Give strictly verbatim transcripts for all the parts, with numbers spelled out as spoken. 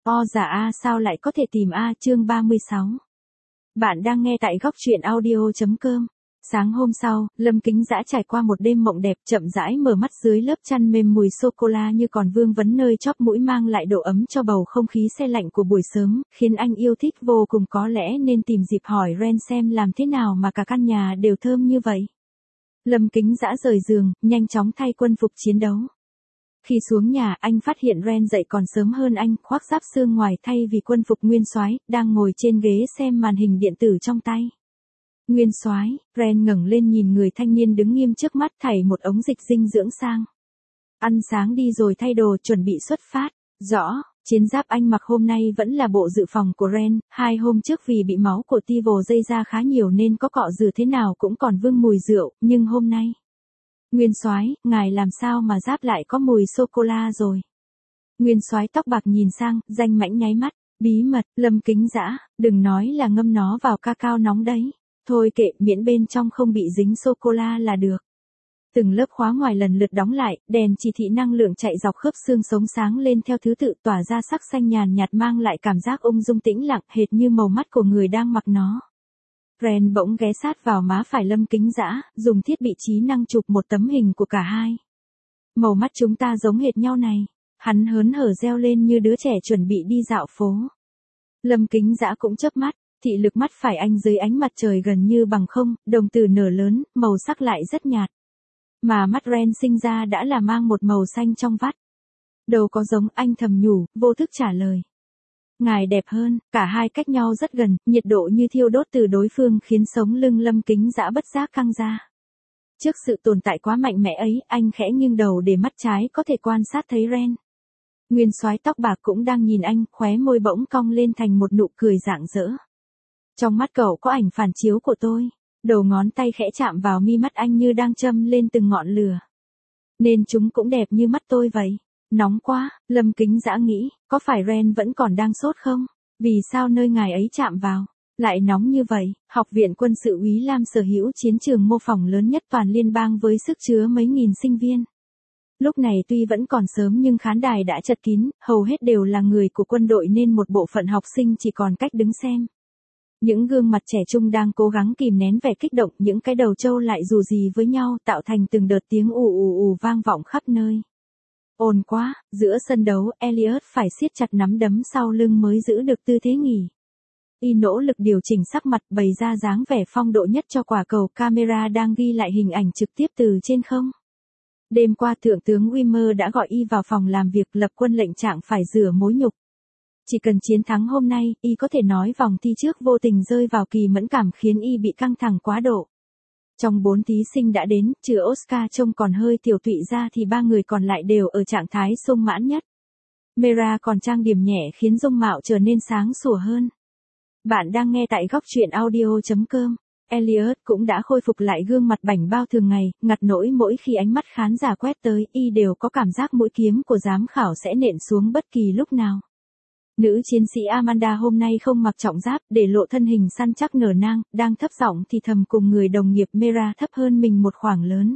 O giả A sao lại có thể tìm A chương ba mươi sáu. Bạn đang nghe tại góc truyện audio.com. Sáng hôm sau, Lâm Kính Dã trải qua một đêm mộng đẹp, chậm rãi mở mắt dưới lớp chăn mềm mùi sô-cô-la như còn vương vấn nơi chóp mũi, mang lại độ ấm cho bầu không khí se lạnh của buổi sớm, khiến anh yêu thích vô cùng. Có lẽ nên tìm dịp hỏi Ren xem làm thế nào mà cả căn nhà đều thơm như vậy. Lâm Kính Dã rời giường, nhanh chóng thay quân phục chiến đấu. Khi xuống nhà, anh phát hiện Ren dậy còn sớm hơn anh, khoác giáp xương ngoài thay vì quân phục nguyên soái, đang ngồi trên ghế xem màn hình điện tử trong tay. Nguyên soái, Ren ngẩng lên nhìn người thanh niên đứng nghiêm trước mắt, thảy một ống dịch dinh dưỡng sang. Ăn sáng đi rồi thay đồ, chuẩn bị xuất phát. Rõ, chiến giáp anh mặc hôm nay vẫn là bộ dự phòng của Ren, hai hôm trước vì bị máu của Tivo dây ra khá nhiều nên có cọ rửa thế nào cũng còn vương mùi rượu, nhưng hôm nay... Nguyên soái, ngài làm sao mà giáp lại có mùi sô-cô-la rồi? Nguyên soái tóc bạc nhìn sang, danh mãnh nháy mắt, bí mật, Lâm Kính Dã, đừng nói là ngâm nó vào cacao nóng đấy. Thôi kệ, miễn bên trong không bị dính sô-cô-la là được. Từng lớp khóa ngoài lần lượt đóng lại, đèn chỉ thị năng lượng chạy dọc khớp xương sống sáng lên theo thứ tự, tỏa ra sắc xanh nhàn nhạt, mang lại cảm giác ung dung tĩnh lặng, hệt như màu mắt của người đang mặc nó. Ren bỗng ghé sát vào má phải Lâm Kính Dã, dùng thiết bị trí năng chụp một tấm hình của cả hai. Màu mắt chúng ta giống hệt nhau này. Hắn hớn hở reo lên như đứa trẻ chuẩn bị đi dạo phố. Lâm Kính Dã cũng chớp mắt, thị lực mắt phải anh dưới ánh mặt trời gần như bằng không, đồng tử nở lớn, màu sắc lại rất nhạt. Mà mắt Ren sinh ra đã là mang một màu xanh trong vắt. Đâu có giống, anh thầm nhủ, vô thức trả lời. Ngài đẹp hơn, cả hai cách nhau rất gần, nhiệt độ như thiêu đốt từ đối phương khiến sống lưng Lâm Kính Dã bất giác căng ra. Trước sự tồn tại quá mạnh mẽ ấy, anh khẽ nghiêng đầu để mắt trái có thể quan sát thấy Ren. Nguyên soái tóc bạc cũng đang nhìn anh, khóe môi bỗng cong lên thành một nụ cười rạng rỡ. Trong mắt cậu có ảnh phản chiếu của tôi. Đầu ngón tay khẽ chạm vào mi mắt anh như đang châm lên từng ngọn lửa. Nên chúng cũng đẹp như mắt tôi vậy. Nóng quá, Lâm Kính Dã nghĩ, có phải Ren vẫn còn đang sốt không? Vì sao nơi ngài ấy chạm vào, lại nóng như vậy? Học viện quân sự Úy Lam sở hữu chiến trường mô phỏng lớn nhất toàn liên bang với sức chứa mấy nghìn sinh viên. Lúc này tuy vẫn còn sớm nhưng khán đài đã chật kín, hầu hết đều là người của quân đội nên một bộ phận học sinh chỉ còn cách đứng xem. Những gương mặt trẻ trung đang cố gắng kìm nén vẻ kích động, những cái đầu trâu lại dù gì với nhau tạo thành từng đợt tiếng ù ù ù vang vọng khắp nơi. Ồn quá, giữa sân đấu, Elliot phải siết chặt nắm đấm sau lưng mới giữ được tư thế nghỉ. Y nỗ lực điều chỉnh sắc mặt, bày ra dáng vẻ phong độ nhất cho quả cầu camera đang ghi lại hình ảnh trực tiếp từ trên không. Đêm qua Thượng tướng Wimmer đã gọi Y vào phòng làm việc, lập quân lệnh trạng phải rửa mối nhục. Chỉ cần chiến thắng hôm nay, Y có thể nói vòng thi trước vô tình rơi vào kỳ mẫn cảm khiến Y bị căng thẳng quá độ. Trong bốn thí sinh đã đến, trừ Oscar trông còn hơi tiểu tụy ra thì ba người còn lại đều ở trạng thái sung mãn nhất. Mera còn trang điểm nhẹ khiến dung mạo trở nên sáng sủa hơn. Bạn đang nghe tại góc truyện audio.com. Elliot cũng đã khôi phục lại gương mặt bảnh bao thường ngày, ngặt nỗi mỗi khi ánh mắt khán giả quét tới, Y đều có cảm giác mũi kiếm của giám khảo sẽ nện xuống bất kỳ lúc nào. Nữ chiến sĩ Amanda hôm nay không mặc trọng giáp, để lộ thân hình săn chắc nở nang, đang thấp giọng thì thầm cùng người đồng nghiệp Mera thấp hơn mình một khoảng lớn.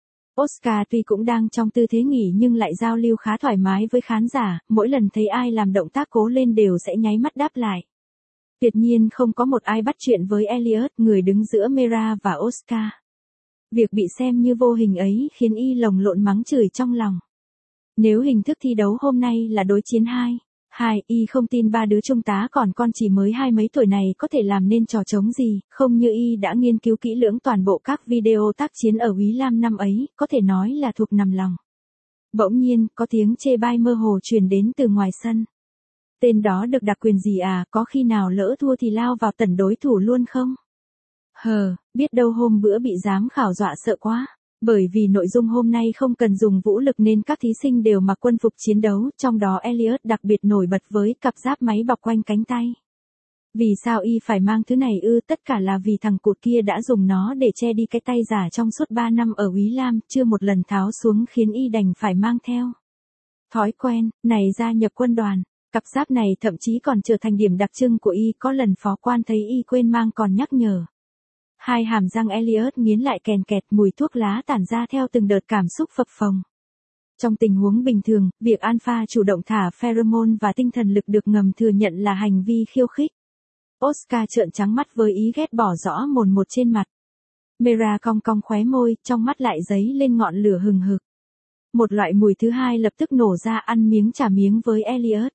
Oscar tuy cũng đang trong tư thế nghỉ nhưng lại giao lưu khá thoải mái với khán giả, mỗi lần thấy ai làm động tác cố lên đều sẽ nháy mắt đáp lại. Tuyệt nhiên không có một ai bắt chuyện với Elliot, người đứng giữa Mera và Oscar. Việc bị xem như vô hình ấy khiến Y lồng lộn mắng chửi trong lòng. Nếu hình thức thi đấu hôm nay là đối chiến hai, hai, Y không tin ba đứa trung tá còn con chỉ mới hai mấy tuổi này có thể làm nên trò trống gì, không như Y đã nghiên cứu kỹ lưỡng toàn bộ các video tác chiến ở Úy Lam năm ấy, có thể nói là thuộc nằm lòng. Bỗng nhiên, có tiếng chê bai mơ hồ truyền đến từ ngoài sân. Tên đó được đặc quyền gì à, có khi nào lỡ thua thì lao vào tẩn đối thủ luôn không? Hờ, biết đâu hôm bữa bị giám khảo dọa sợ quá. Bởi vì nội dung hôm nay không cần dùng vũ lực nên các thí sinh đều mặc quân phục chiến đấu, trong đó Elliot đặc biệt nổi bật với cặp giáp máy bọc quanh cánh tay. Vì sao Y phải mang thứ này ư? Tất cả là vì thằng cụt kia đã dùng nó để che đi cái tay giả trong suốt ba năm ở Úy Lam, chưa một lần tháo xuống khiến Y đành phải mang theo. Thói quen, này gia nhập quân đoàn, cặp giáp này thậm chí còn trở thành điểm đặc trưng của Y, có lần phó quan thấy Y quên mang còn nhắc nhở. Hai hàm răng Elliot nghiến lại kèn kẹt, mùi thuốc lá tản ra theo từng đợt cảm xúc phập phồng. Trong tình huống bình thường, việc alpha chủ động thả pheromone và tinh thần lực được ngầm thừa nhận là hành vi khiêu khích. Oscar trợn trắng mắt với ý ghét bỏ rõ mồn một trên mặt. Mera cong cong khóe môi, trong mắt lại dấy lên ngọn lửa hừng hực. Một loại mùi thứ hai lập tức nổ ra, ăn miếng trả miếng với Elliot.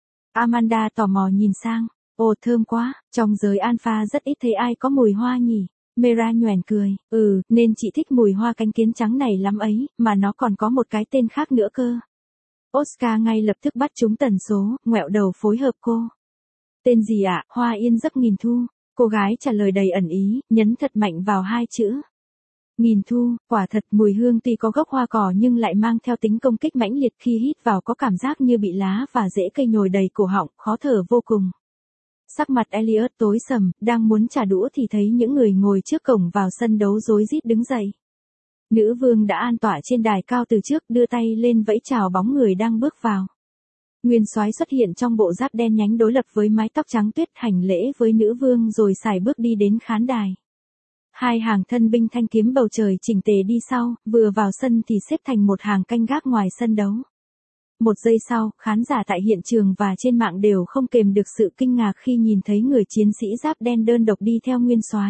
Amanda tò mò nhìn sang. Ồ, thơm quá, trong giới alpha rất ít thấy ai có mùi hoa nhỉ. Mera nhoẻn cười. Ừ, nên chị thích mùi hoa cánh kiến trắng này lắm ấy, mà nó còn có một cái tên khác nữa cơ. Oscar ngay lập tức bắt trúng tần số, ngoẹo đầu phối hợp cô. Tên gì ạ? À? Hoa yên giấc nghìn thu. Cô gái trả lời đầy ẩn ý, nhấn thật mạnh vào hai chữ. Nghìn thu, quả thật mùi hương tuy có gốc hoa cỏ nhưng lại mang theo tính công kích mãnh liệt, khi hít vào có cảm giác như bị lá và rễ cây nhồi đầy cổ họng, khó thở vô cùng. Sắc mặt Elliot tối sầm, đang muốn trả đũa thì thấy những người ngồi trước cổng vào sân đấu rối rít đứng dậy. Nữ vương đã an tọa trên đài cao từ trước, đưa tay lên vẫy chào bóng người đang bước vào. Nguyên soái xuất hiện trong bộ giáp đen nhánh đối lập với mái tóc trắng tuyết, hành lễ với nữ vương rồi sải bước đi đến khán đài. Hai hàng thân binh thanh kiếm bầu trời chỉnh tề đi sau, vừa vào sân thì xếp thành một hàng canh gác ngoài sân đấu. Một giây sau, khán giả tại hiện trường và trên mạng đều không kềm được sự kinh ngạc khi nhìn thấy người chiến sĩ giáp đen đơn độc đi theo nguyên soái.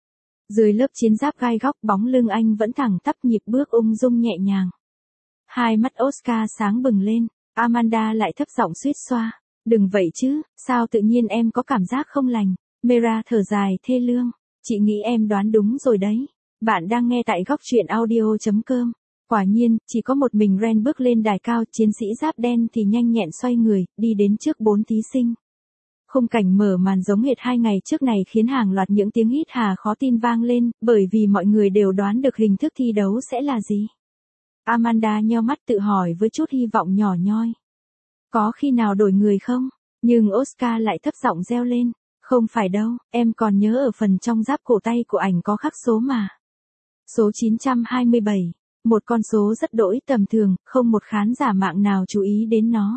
Dưới lớp chiến giáp gai góc, bóng lưng anh vẫn thẳng tắp, nhịp bước ung dung nhẹ nhàng. Hai mắt Oscar sáng bừng lên, Amanda lại thấp giọng suýt xoa. Đừng vậy chứ, sao tự nhiên em có cảm giác không lành. Mera thở dài thê lương. Chị nghĩ em đoán đúng rồi đấy. Bạn đang nghe tại góc truyện audio chấm com. Quả nhiên, chỉ có một mình Ren bước lên đài cao, chiến sĩ giáp đen thì nhanh nhẹn xoay người, đi đến trước bốn thí sinh. Khung cảnh mở màn giống hệt hai ngày trước này khiến hàng loạt những tiếng hít hà khó tin vang lên, bởi vì mọi người đều đoán được hình thức thi đấu sẽ là gì. Amanda nheo mắt tự hỏi với chút hy vọng nhỏ nhoi. Có khi nào đổi người không? Nhưng Oscar lại thấp giọng reo lên. Không phải đâu, em còn nhớ ở phần trong giáp cổ tay của ảnh có khắc số mà. Số chín trăm hai mươi bảy. Một con số rất đỗi tầm thường, không một khán giả mạng nào chú ý đến nó.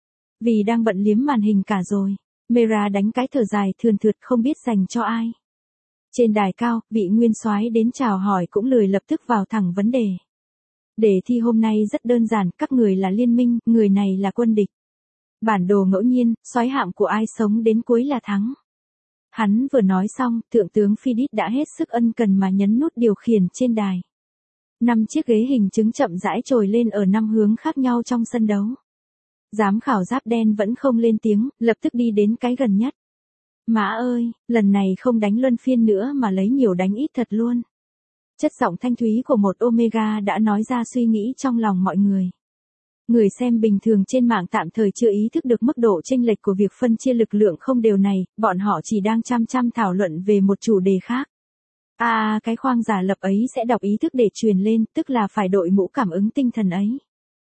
Vì đang bận liếm màn hình cả rồi. Mera đánh cái thở dài thườn thượt không biết dành cho ai. Trên đài cao, vị nguyên soái đến chào hỏi cũng lười lập tức vào thẳng vấn đề. Đề thi hôm nay rất đơn giản, các người là liên minh, người này là quân địch. Bản đồ ngẫu nhiên, soái hạm của ai sống đến cuối là thắng. Hắn vừa nói xong, thượng tướng Phidit đã hết sức ân cần mà nhấn nút điều khiển trên đài. Năm chiếc ghế hình chứng chậm rãi trồi lên ở năm hướng khác nhau trong sân đấu. Giám khảo giáp đen vẫn không lên tiếng, lập tức đi đến cái gần nhất. Mã ơi, lần này không đánh luân phiên nữa mà lấy nhiều đánh ít thật luôn. Chất giọng thanh thúy của một Omega đã nói ra suy nghĩ trong lòng mọi người. Người xem bình thường trên mạng tạm thời chưa ý thức được mức độ chênh lệch của việc phân chia lực lượng không đều này, bọn họ chỉ đang chăm chăm thảo luận về một chủ đề khác. À, cái khoang giả lập ấy sẽ đọc ý thức để truyền lên, tức là phải đội mũ cảm ứng tinh thần ấy.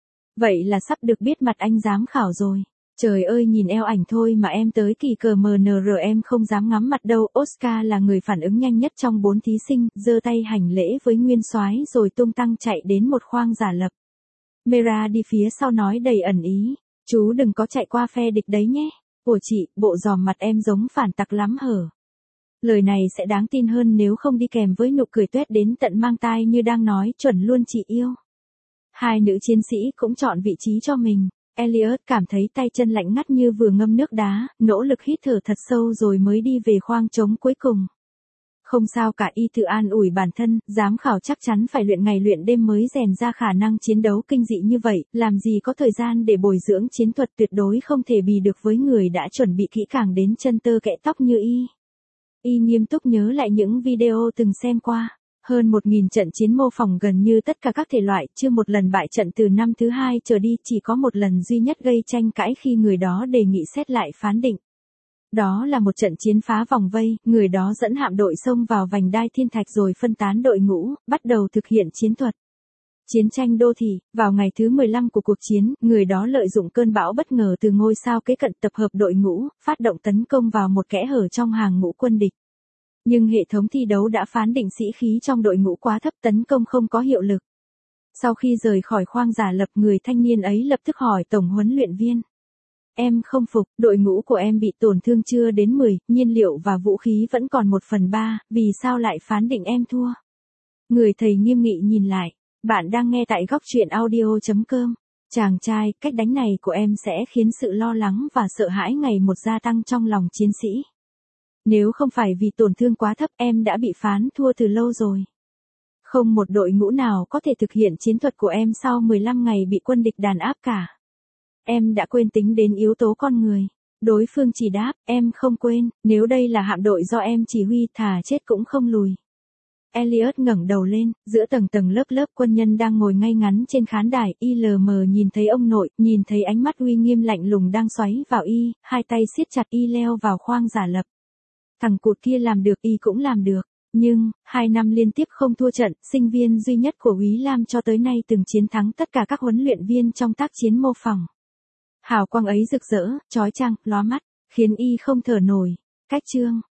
Vậy là sắp được biết mặt anh giám khảo rồi. Trời ơi, nhìn eo ảnh thôi mà em tới kỳ cờ em en rờ em không dám ngắm mặt đâu. Oscar là người phản ứng nhanh nhất trong bốn thí sinh, giơ tay hành lễ với nguyên soái rồi tung tăng chạy đến một khoang giả lập. Mera đi phía sau nói đầy ẩn ý, chú đừng có chạy qua phe địch đấy nhé. Ủa chị, bộ giòm mặt em giống phản tặc lắm hở. Lời này sẽ đáng tin hơn nếu không đi kèm với nụ cười tuét đến tận mang tai như đang nói chuẩn luôn chị yêu. Hai nữ chiến sĩ cũng chọn vị trí cho mình. Elliot cảm thấy tay chân lạnh ngắt như vừa ngâm nước đá, nỗ lực hít thở thật sâu rồi mới đi về khoang trống cuối cùng. Không sao cả, y tự an ủi bản thân, giám khảo chắc chắn phải luyện ngày luyện đêm mới rèn ra khả năng chiến đấu kinh dị như vậy, làm gì có thời gian để bồi dưỡng chiến thuật, tuyệt đối không thể bì được với người đã chuẩn bị kỹ càng đến chân tơ kẽ tóc như y. Y nghiêm túc nhớ lại những video từng xem qua. Hơn một nghìn trận chiến mô phỏng gần như tất cả các thể loại, chưa một lần bại trận từ năm thứ hai trở đi, chỉ có một lần duy nhất gây tranh cãi khi người đó đề nghị xét lại phán định. Đó là một trận chiến phá vòng vây, người đó dẫn hạm đội xông vào vành đai thiên thạch rồi phân tán đội ngũ, bắt đầu thực hiện chiến thuật. Chiến tranh đô thị, vào ngày thứ mười lăm của cuộc chiến, người đó lợi dụng cơn bão bất ngờ từ ngôi sao kế cận tập hợp đội ngũ, phát động tấn công vào một kẽ hở trong hàng ngũ quân địch. Nhưng hệ thống thi đấu đã phán định sĩ khí trong đội ngũ quá thấp, tấn công không có hiệu lực. Sau khi rời khỏi khoang giả lập, người thanh niên ấy lập tức hỏi tổng huấn luyện viên. Em không phục, đội ngũ của em bị tổn thương chưa đến mười, nhiên liệu và vũ khí vẫn còn một phần ba, vì sao lại phán định em thua? Người thầy nghiêm nghị nhìn lại, bạn đang nghe tại góc truyện audio chấm com. Chàng trai, cách đánh này của em sẽ khiến sự lo lắng và sợ hãi ngày một gia tăng trong lòng chiến sĩ. Nếu không phải vì tổn thương quá thấp em đã bị phán thua từ lâu rồi. Không một đội ngũ nào có thể thực hiện chiến thuật của em sau mười lăm ngày bị quân địch đàn áp cả. Em đã quên tính đến yếu tố con người. Đối phương chỉ đáp, em không quên, nếu đây là hạm đội do em chỉ huy thà chết cũng không lùi. Elliot ngẩng đầu lên, giữa tầng tầng lớp lớp quân nhân đang ngồi ngay ngắn trên khán đài, y lờ mờ nhìn thấy ông nội, nhìn thấy ánh mắt uy nghiêm lạnh lùng đang xoáy vào y, hai tay siết chặt y leo vào khoang giả lập. Thằng cụt kia làm được y cũng làm được, nhưng, hai năm liên tiếp không thua trận, sinh viên duy nhất của Úy Lam cho tới nay từng chiến thắng tất cả các huấn luyện viên trong tác chiến mô phỏng. Hào quang ấy rực rỡ, chói chang, lóa mắt, khiến y không thở nổi. Cách chương